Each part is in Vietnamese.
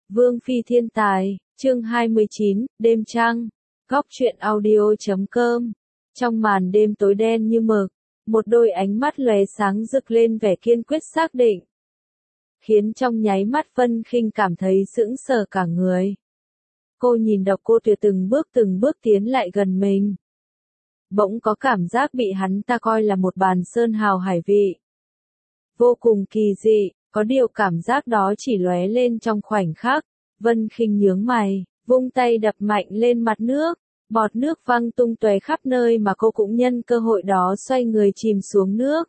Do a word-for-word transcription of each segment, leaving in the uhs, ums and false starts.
Vương Phi Thiên Tài, chương hai mươi chín, đêm trăng, góc truyện audio chấm com. Trong màn đêm tối đen như mực, một đôi ánh mắt lóe sáng rực lên vẻ kiên quyết xác định, khiến trong nháy mắt Vân Khinh cảm thấy sững sờ cả người. Cô nhìn Độc Cô Tuyệt từng bước từng bước tiến lại gần mình. Bỗng có cảm giác bị hắn ta coi là một bàn sơn hào hải vị. Vô cùng kỳ dị, có điều cảm giác đó chỉ lóe lên trong khoảnh khắc. Vân Khinh nhướng mày, vung tay đập mạnh lên mặt nước, bọt nước văng tung tóe khắp nơi mà cô cũng nhân cơ hội đó xoay người chìm xuống nước.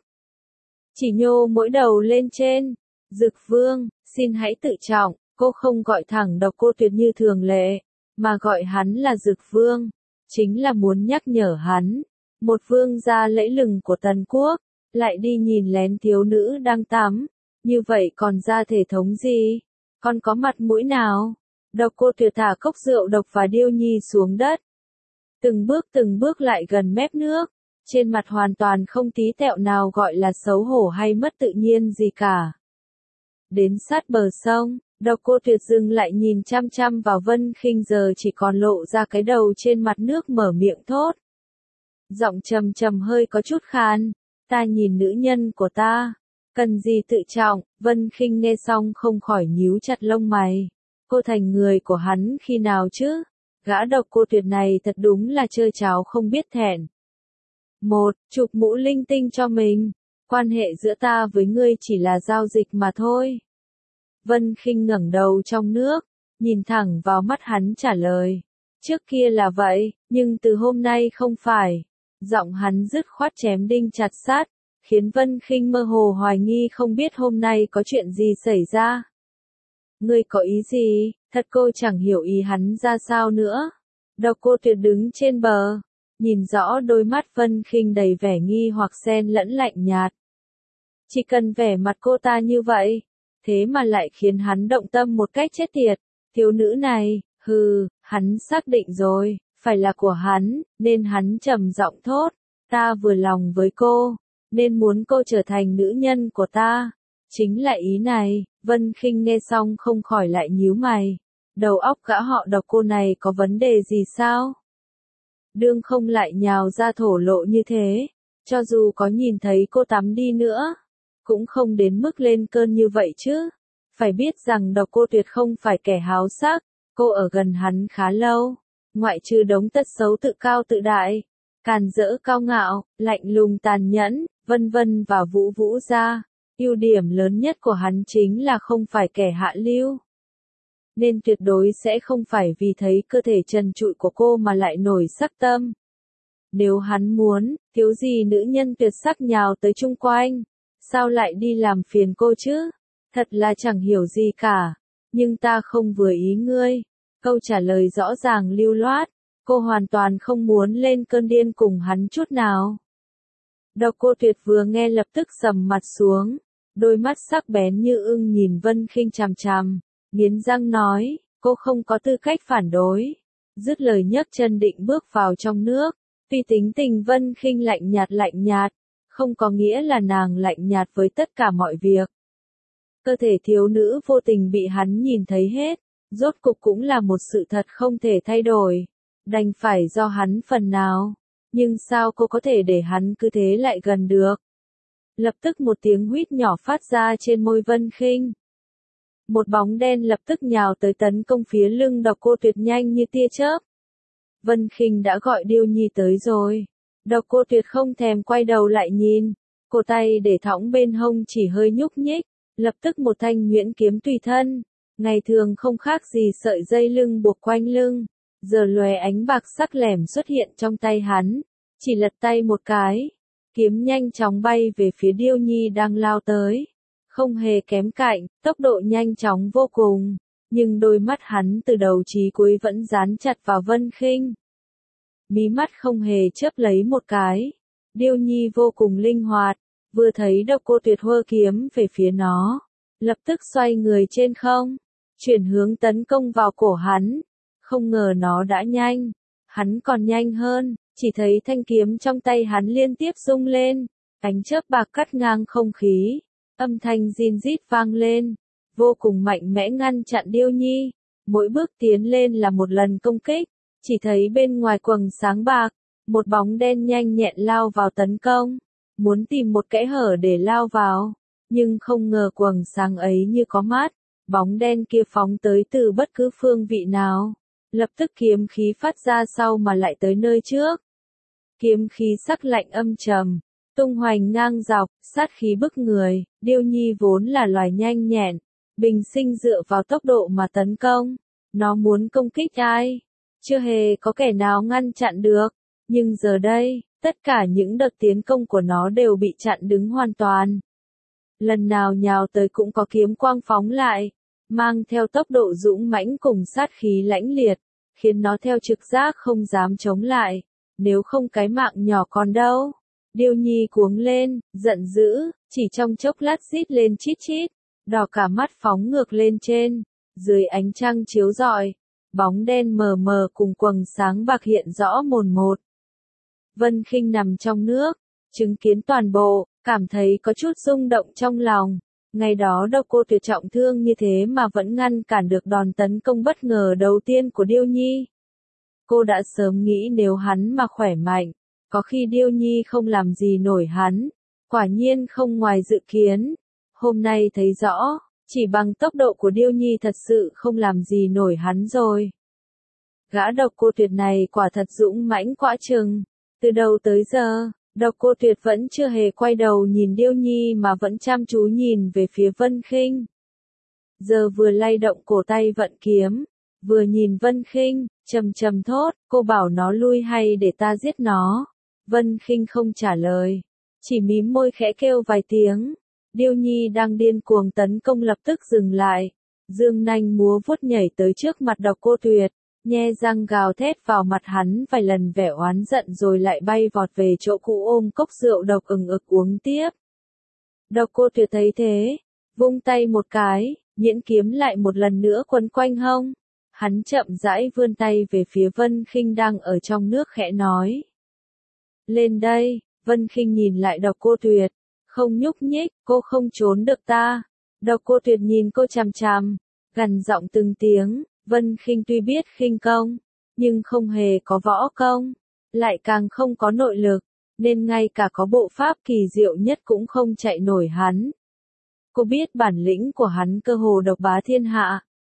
Chỉ nhô mỗi đầu lên trên. Dực Vương, xin hãy tự trọng, cô không gọi thẳng Độc Cô Tuyệt như thường lệ, mà gọi hắn là Dực Vương, chính là muốn nhắc nhở hắn, một vương gia lẫy lừng của Tần Quốc, lại đi nhìn lén thiếu nữ đang tắm, như vậy còn ra thể thống gì, còn có mặt mũi nào? Độc Cô Tuyệt thả cốc rượu độc và Điêu Nhi xuống đất, từng bước từng bước lại gần mép nước, trên mặt hoàn toàn không tí tẹo nào gọi là xấu hổ hay mất tự nhiên gì cả. Đến sát bờ sông, Độc Cô Tuyệt dừng lại nhìn chăm chăm vào Vân Khinh giờ chỉ còn lộ ra cái đầu trên mặt nước mở miệng thốt. Giọng trầm trầm hơi có chút khàn, ta nhìn nữ nhân của ta, cần gì tự trọng, Vân Khinh nghe xong không khỏi nhíu chặt lông mày. Cô thành người của hắn khi nào chứ? Gã Độc Cô Tuyệt này thật đúng là chơi cháo không biết thẹn. Một, chụp mũ linh tinh cho mình. Quan hệ giữa ta với ngươi chỉ là giao dịch mà thôi. Vân Khinh ngẩng đầu trong nước, nhìn thẳng vào mắt hắn trả lời. Trước kia là vậy, nhưng từ hôm nay không phải. Giọng hắn dứt khoát chém đinh chặt sắt, khiến Vân Khinh mơ hồ hoài nghi không biết hôm nay có chuyện gì xảy ra. Ngươi có ý gì? Thật cô chẳng hiểu ý hắn ra sao nữa. Độc Cô Tuyệt đứng trên bờ, nhìn rõ đôi mắt Vân Khinh đầy vẻ nghi hoặc xen lẫn lạnh nhạt. Chỉ cần vẻ mặt cô ta như vậy, thế mà lại khiến hắn động tâm một cách chết tiệt. Thiếu nữ này, hừ, hắn xác định rồi, phải là của hắn, nên hắn trầm giọng thốt, ta vừa lòng với cô, nên muốn cô trở thành nữ nhân của ta. Chính là ý này. Vân Khinh nghe xong không khỏi lại nhíu mày. Đầu óc gã họ Độc Cô này có vấn đề gì sao? Đương không lại nhào ra thổ lộ như thế, cho dù có nhìn thấy cô tắm đi nữa, cũng không đến mức lên cơn như vậy chứ. Phải biết rằng Độc Cô Tuyệt không phải kẻ háo sắc, cô ở gần hắn khá lâu, ngoại trừ đống tật xấu tự cao tự đại, càn rỡ cao ngạo, lạnh lùng tàn nhẫn, vân vân và vũ vũ ra. Ưu điểm lớn nhất của hắn chính là không phải kẻ hạ lưu. Nên tuyệt đối sẽ không phải vì thấy cơ thể trần trụi của cô mà lại nổi sắc tâm. Nếu hắn muốn, thiếu gì nữ nhân tuyệt sắc nhào tới chung quanh, sao lại đi làm phiền cô chứ? Thật là chẳng hiểu gì cả. Nhưng ta không vừa ý ngươi. Câu trả lời rõ ràng lưu loát, cô hoàn toàn không muốn lên cơn điên cùng hắn chút nào. Độc Cô Tuyệt vừa nghe lập tức sầm mặt xuống, đôi mắt sắc bén như ưng nhìn Vân Khinh chằm chằm, nghiến răng nói, cô không có tư cách phản đối. Dứt lời nhấc chân định bước vào trong nước, tuy tính tình Vân Khinh lạnh nhạt lạnh nhạt, không có nghĩa là nàng lạnh nhạt với tất cả mọi việc. Cơ thể thiếu nữ vô tình bị hắn nhìn thấy hết, rốt cục cũng là một sự thật không thể thay đổi, đành phải do hắn phần nào. Nhưng sao cô có thể để hắn cứ thế lại gần được? Lập tức một tiếng huýt nhỏ phát ra trên môi Vân Khinh. Một bóng đen lập tức nhào tới tấn công phía lưng Độc Cô Tuyệt nhanh như tia chớp. Vân Khinh đã gọi Điêu Nhi tới rồi. Độc Cô Tuyệt không thèm quay đầu lại nhìn, cổ tay để thõng bên hông chỉ hơi nhúc nhích, lập tức một thanh nhuyễn kiếm tùy thân, ngày thường không khác gì sợi dây lưng buộc quanh lưng, giờ lóe ánh bạc sắc lẻm xuất hiện trong tay hắn, chỉ lật tay một cái, kiếm nhanh chóng bay về phía Điêu Nhi đang lao tới, không hề kém cạnh, tốc độ nhanh chóng vô cùng, nhưng đôi mắt hắn từ đầu chí cuối vẫn dán chặt vào Vân Khinh. Mí mắt không hề chớp lấy một cái. Điêu Nhi vô cùng linh hoạt, vừa thấy Độc Cô Tuyệt hơ kiếm về phía nó, lập tức xoay người trên không, chuyển hướng tấn công vào cổ hắn. Không ngờ nó đã nhanh, hắn còn nhanh hơn, chỉ thấy thanh kiếm trong tay hắn liên tiếp rung lên, ánh chớp bạc cắt ngang không khí, âm thanh rin rít vang lên, vô cùng mạnh mẽ ngăn chặn Điêu Nhi. Mỗi bước tiến lên là một lần công kích, chỉ thấy bên ngoài quầng sáng bạc, một bóng đen nhanh nhẹn lao vào tấn công, muốn tìm một kẽ hở để lao vào, nhưng không ngờ quầng sáng ấy như có mắt, bóng đen kia phóng tới từ bất cứ phương vị nào, lập tức kiếm khí phát ra sau mà lại tới nơi trước. Kiếm khí sắc lạnh âm trầm, tung hoành ngang dọc, sát khí bức người. Điêu Nhi vốn là loài nhanh nhẹn, bình sinh dựa vào tốc độ mà tấn công, nó muốn công kích ai, chưa hề có kẻ nào ngăn chặn được, nhưng giờ đây, tất cả những đợt tiến công của nó đều bị chặn đứng hoàn toàn. Lần nào nhào tới cũng có kiếm quang phóng lại, mang theo tốc độ dũng mãnh cùng sát khí lãnh liệt, khiến nó theo trực giác không dám chống lại, nếu không cái mạng nhỏ còn đâu. Điêu Nhi cuống lên, giận dữ, chỉ trong chốc lát rít lên chít chít, đỏ cả mắt phóng ngược lên trên, dưới ánh trăng chiếu rọi, bóng đen mờ mờ cùng quầng sáng bạc hiện rõ mồn một. Vân Khinh nằm trong nước, chứng kiến toàn bộ, cảm thấy có chút rung động trong lòng. Ngày đó Độc Cô Tuyệt trọng thương như thế mà vẫn ngăn cản được đòn tấn công bất ngờ đầu tiên của Điêu Nhi. Cô đã sớm nghĩ nếu hắn mà khỏe mạnh, có khi Điêu Nhi không làm gì nổi hắn, quả nhiên không ngoài dự kiến. Hôm nay thấy rõ, chỉ bằng tốc độ của Điêu Nhi thật sự không làm gì nổi hắn rồi. Gã Độc Cô Tuyệt này quả thật dũng mãnh quã chừng. Từ đầu tới giờ, Độc Cô Tuyệt vẫn chưa hề quay đầu nhìn Điêu Nhi mà vẫn chăm chú nhìn về phía Vân Khinh. Giờ vừa lay động cổ tay vận kiếm, vừa nhìn Vân Khinh, trầm trầm thốt, cô bảo nó lui hay để ta giết nó. Vân Khinh không trả lời, chỉ mím môi khẽ kêu vài tiếng. Điêu Nhi đang điên cuồng tấn công lập tức dừng lại, dương nanh múa vuốt nhảy tới trước mặt Độc Cô Tuyệt, nhe răng gào thét vào mặt hắn vài lần vẻ oán giận rồi lại bay vọt về chỗ cũ ôm cốc rượu độc ừng ực uống tiếp. Độc Cô Tuyệt thấy thế, vung tay một cái, nhuyễn kiếm lại một lần nữa quấn quanh hông. Hắn chậm rãi vươn tay về phía Vân Khinh đang ở trong nước khẽ nói. Lên đây. Vân Khinh nhìn lại Độc Cô Tuyệt, không nhúc nhích, cô không trốn được ta. Độc Cô Tuyệt nhìn cô chằm chằm, gằn giọng từng tiếng. Vân Khinh tuy biết khinh công, nhưng không hề có võ công, lại càng không có nội lực, nên ngay cả có bộ pháp kỳ diệu nhất cũng không chạy nổi hắn. Cô biết bản lĩnh của hắn cơ hồ độc bá thiên hạ.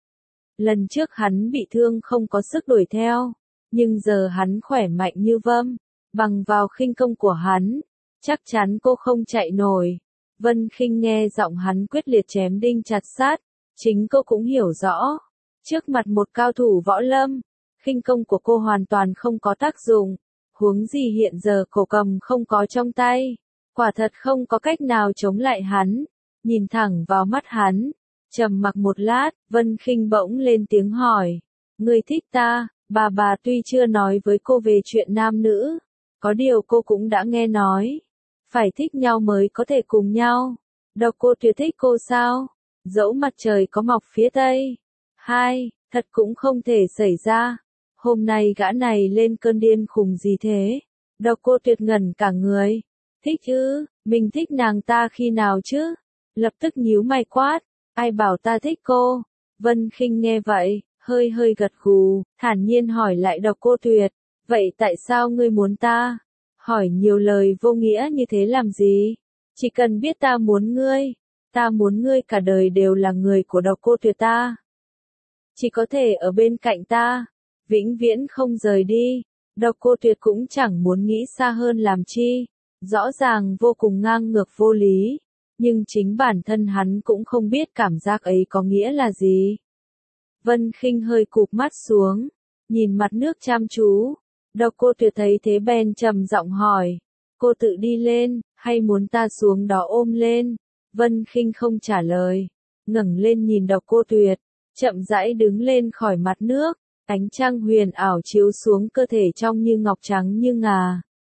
Lần trước hắn bị thương không có sức đuổi theo, nhưng giờ hắn khỏe mạnh như vâm, bằng vào khinh công của hắn, chắc chắn cô không chạy nổi. Vân Khinh nghe giọng hắn quyết liệt chém đinh chặt sắt, chính cô cũng hiểu rõ. Trước mặt một cao thủ võ lâm, khinh công của cô hoàn toàn không có tác dụng, huống gì hiện giờ cổ cầm không có trong tay, quả thật không có cách nào chống lại hắn. Nhìn thẳng vào mắt hắn, trầm mặc một lát, Vân Khinh bỗng lên tiếng hỏi, ngươi thích ta? Bà bà tuy chưa nói với cô về chuyện nam nữ, có điều cô cũng đã nghe nói, phải thích nhau mới có thể cùng nhau. Độc Cô Tuyệt thích cô sao? Dẫu mặt trời có mọc phía tây. Hai, thật cũng không thể xảy ra. Hôm nay gã này lên cơn điên khùng gì thế? Độc Cô Tuyệt ngẩn cả người. Thích chứ, mình thích nàng ta khi nào chứ? Lập tức nhíu mày quát, ai bảo ta thích cô? Vân Khinh nghe vậy, hơi hơi gật gù, thản nhiên hỏi lại Độc Cô Tuyệt, vậy tại sao ngươi muốn ta? Hỏi nhiều lời vô nghĩa như thế làm gì? Chỉ cần biết ta muốn ngươi, ta muốn ngươi cả đời đều là người của Độc Cô Tuyệt ta. Chỉ có thể ở bên cạnh ta, vĩnh viễn không rời đi. Độc Cô Tuyệt cũng chẳng muốn nghĩ xa hơn làm chi, rõ ràng vô cùng ngang ngược vô lý, nhưng chính bản thân hắn cũng không biết cảm giác ấy có nghĩa là gì. Vân Khinh hơi cụp mắt xuống, nhìn mặt nước chăm chú. Độc Cô Tuyệt thấy thế bèn trầm giọng hỏi, cô tự đi lên, hay muốn ta xuống đó ôm lên? Vân Khinh không trả lời, ngẩng lên nhìn Độc Cô Tuyệt, chậm rãi đứng lên khỏi mặt nước, ánh trăng huyền ảo chiếu xuống cơ thể trong như ngọc trắng như ngà.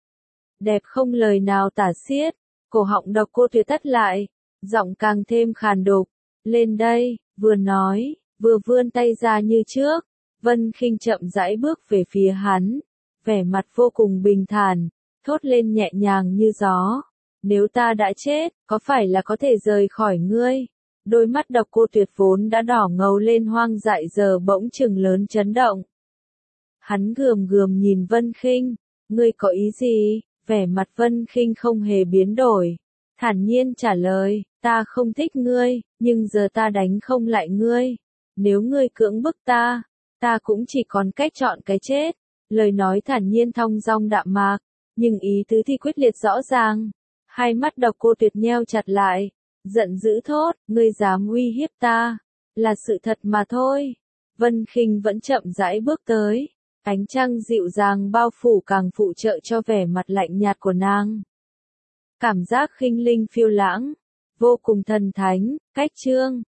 Đẹp không lời nào tả xiết, cổ họng Độc Cô Tuyệt tắt lại, giọng càng thêm khàn đục, lên đây, vừa nói, vừa vươn tay ra như trước. Vân Khinh chậm rãi bước về phía hắn, vẻ mặt vô cùng bình thản, thốt lên nhẹ nhàng như gió, nếu ta đã chết, có phải là có thể rời khỏi ngươi? Đôi mắt độc cô Tuyệt vốn đã đỏ ngầu lên hoang dại giờ bỗng chừng lớn chấn động. Hắn gườm gườm nhìn Vân Khinh, ngươi có ý gì? Vẻ mặt Vân Khinh không hề biến đổi, thản nhiên trả lời, ta không thích ngươi, nhưng giờ ta đánh không lại ngươi. Nếu ngươi cưỡng bức ta, ta cũng chỉ còn cách chọn cái chết. Lời nói thản nhiên thong dong đạm mạc, nhưng ý tứ thì quyết liệt rõ ràng. Hai mắt độc cô Tuyệt nheo chặt lại, giận dữ thốt, ngươi dám uy hiếp ta, là sự thật mà thôi. Vân Khinh vẫn chậm rãi bước tới, ánh trăng dịu dàng bao phủ càng phụ trợ cho vẻ mặt lạnh nhạt của nàng. Cảm giác khinh linh phiêu lãng, vô cùng thần thánh, cách chương.